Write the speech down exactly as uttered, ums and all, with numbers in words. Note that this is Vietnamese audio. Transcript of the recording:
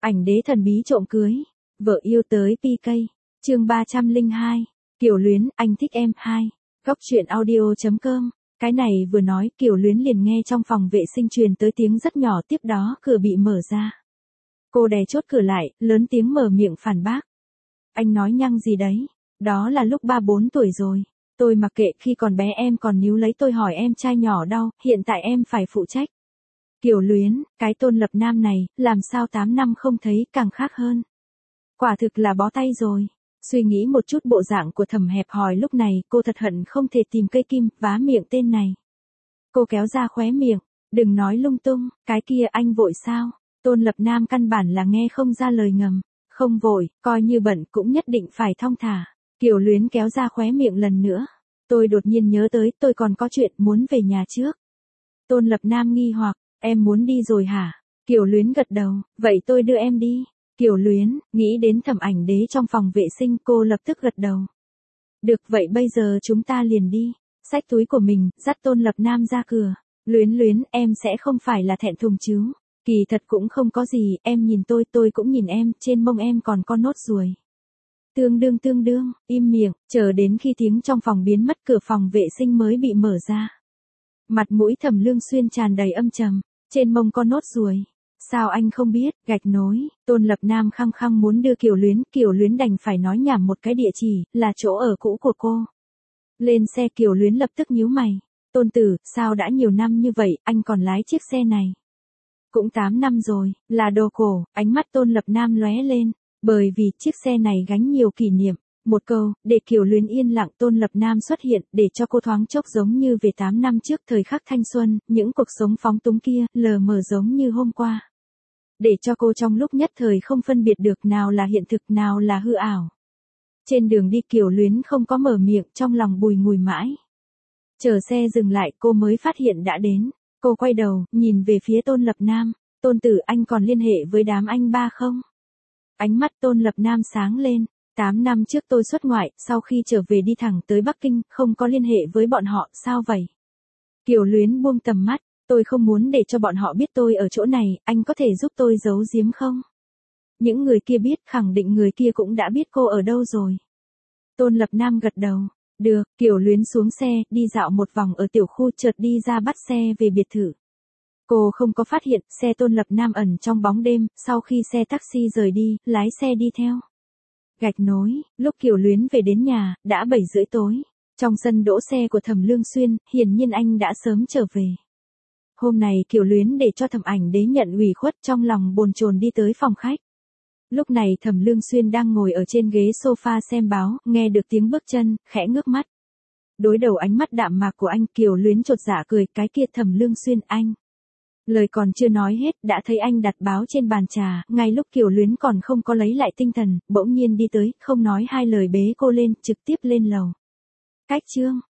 Ảnh đế thần bí trộm cưới. Vợ yêu tới pê ca. Chương ba trăm lẻ hai. Kiều Luyến, anh thích em. hai. Góc truyện audio chấm com. Cái này vừa nói Kiều Luyến liền nghe trong phòng vệ sinh truyền tới tiếng rất nhỏ, tiếp đó cửa bị mở ra. Cô đè chốt cửa lại, lớn tiếng mở miệng phản bác. Anh nói nhăng gì đấy? Đó là lúc ba bốn tuổi rồi. Tôi mặc kệ, khi còn bé em còn níu lấy tôi hỏi em trai nhỏ đau, hiện tại em phải phụ trách. Kiều Luyến, cái Tôn Lập Nam này, làm sao tám năm không thấy càng khác hơn. Quả thực là bó tay rồi. Suy nghĩ một chút bộ dạng của Thẩm hẹp hòi lúc này, cô thật hận không thể tìm cây kim, vá miệng tên này. Cô kéo ra khóe miệng, đừng nói lung tung, cái kia anh vội sao? Tôn Lập Nam căn bản là nghe không ra lời ngầm. Không vội, coi như bận cũng nhất định phải thong thả. Kiều Luyến kéo ra khóe miệng lần nữa. Tôi đột nhiên nhớ tới, tôi còn có chuyện muốn về nhà trước. Tôn Lập Nam nghi hoặc, em muốn đi rồi hả? Kiều Luyến gật đầu, vậy tôi đưa em đi. Kiều Luyến, nghĩ đến Thẩm ảnh đế trong phòng vệ sinh, cô lập tức gật đầu. Được, vậy bây giờ chúng ta liền đi. Xách túi của mình, dắt Tôn Lập Nam ra cửa. Luyến Luyến, em sẽ không phải là thẹn thùng chứ? Kỳ thật cũng không có gì, em nhìn tôi, tôi cũng nhìn em, trên mông em còn có nốt ruồi. Tương đương tương đương, im miệng, chờ đến khi tiếng trong phòng biến mất, cửa phòng vệ sinh mới bị mở ra. Mặt mũi Thẩm Lương Xuyên tràn đầy âm trầm, trên mông có nốt ruồi. Sao anh không biết? Gạch nối. Tôn Lập Nam khăng khăng muốn đưa Kiều Luyến, Kiều Luyến đành phải nói nhảm một cái địa chỉ, là chỗ ở cũ của cô. Lên xe, Kiều Luyến lập tức nhíu mày. Tôn tử, sao đã nhiều năm như vậy, anh còn lái chiếc xe này? Cũng tám năm rồi, là đồ cổ. Ánh mắt Tôn Lập Nam lóe lên, bởi vì chiếc xe này gánh nhiều kỷ niệm. Một câu, để Kiều Luyến yên lặng. Tôn Lập Nam xuất hiện, để cho cô thoáng chốc giống như về tám năm trước, thời khắc thanh xuân, những cuộc sống phóng túng kia, lờ mờ giống như hôm qua. Để cho cô trong lúc nhất thời không phân biệt được nào là hiện thực, nào là hư ảo. Trên đường đi Kiều Luyến không có mở miệng, trong lòng bùi ngùi mãi. Chờ xe dừng lại, cô mới phát hiện đã đến. Cô quay đầu, nhìn về phía Tôn Lập Nam. Tôn tử, anh còn liên hệ với đám anh ba không? Ánh mắt Tôn Lập Nam sáng lên. Tám năm trước tôi xuất ngoại, sau khi trở về đi thẳng tới Bắc Kinh, không có liên hệ với bọn họ, sao vậy? Kiều Luyến buông tầm mắt. Tôi không muốn để cho bọn họ biết tôi ở chỗ này, anh có thể giúp tôi giấu giếm không? Những người kia biết, khẳng định người kia cũng đã biết cô ở đâu rồi. Tôn Lập Nam gật đầu. Được, Kiều Luyến xuống xe, đi dạo một vòng ở tiểu khu, chợt đi ra bắt xe về biệt thự. Cô không có phát hiện, xe Tôn Lập Nam ẩn trong bóng đêm, sau khi xe taxi rời đi, lái xe đi theo. Gạch nối, lúc Kiều Luyến về đến nhà, đã bảy rưỡi tối. Trong sân đỗ xe của Thẩm Lương Xuyên, hiển nhiên anh đã sớm trở về. Hôm nay Kiều Luyến để cho Thẩm ảnh đế nhận ủy khuất, trong lòng bồn chồn đi tới phòng khách. Lúc này Thẩm Lương Xuyên đang ngồi ở trên ghế sofa xem báo, nghe được tiếng bước chân, khẽ ngước mắt. Đối đầu ánh mắt đạm mạc của anh, Kiều Luyến chột dạ cười, cái kia Thẩm Lương Xuyên anh. Lời còn chưa nói hết, đã thấy anh đặt báo trên bàn trà, ngay lúc Kiều Luyến còn không có lấy lại tinh thần, bỗng nhiên đi tới, không nói hai lời bế cô lên, trực tiếp lên lầu. Cách chương.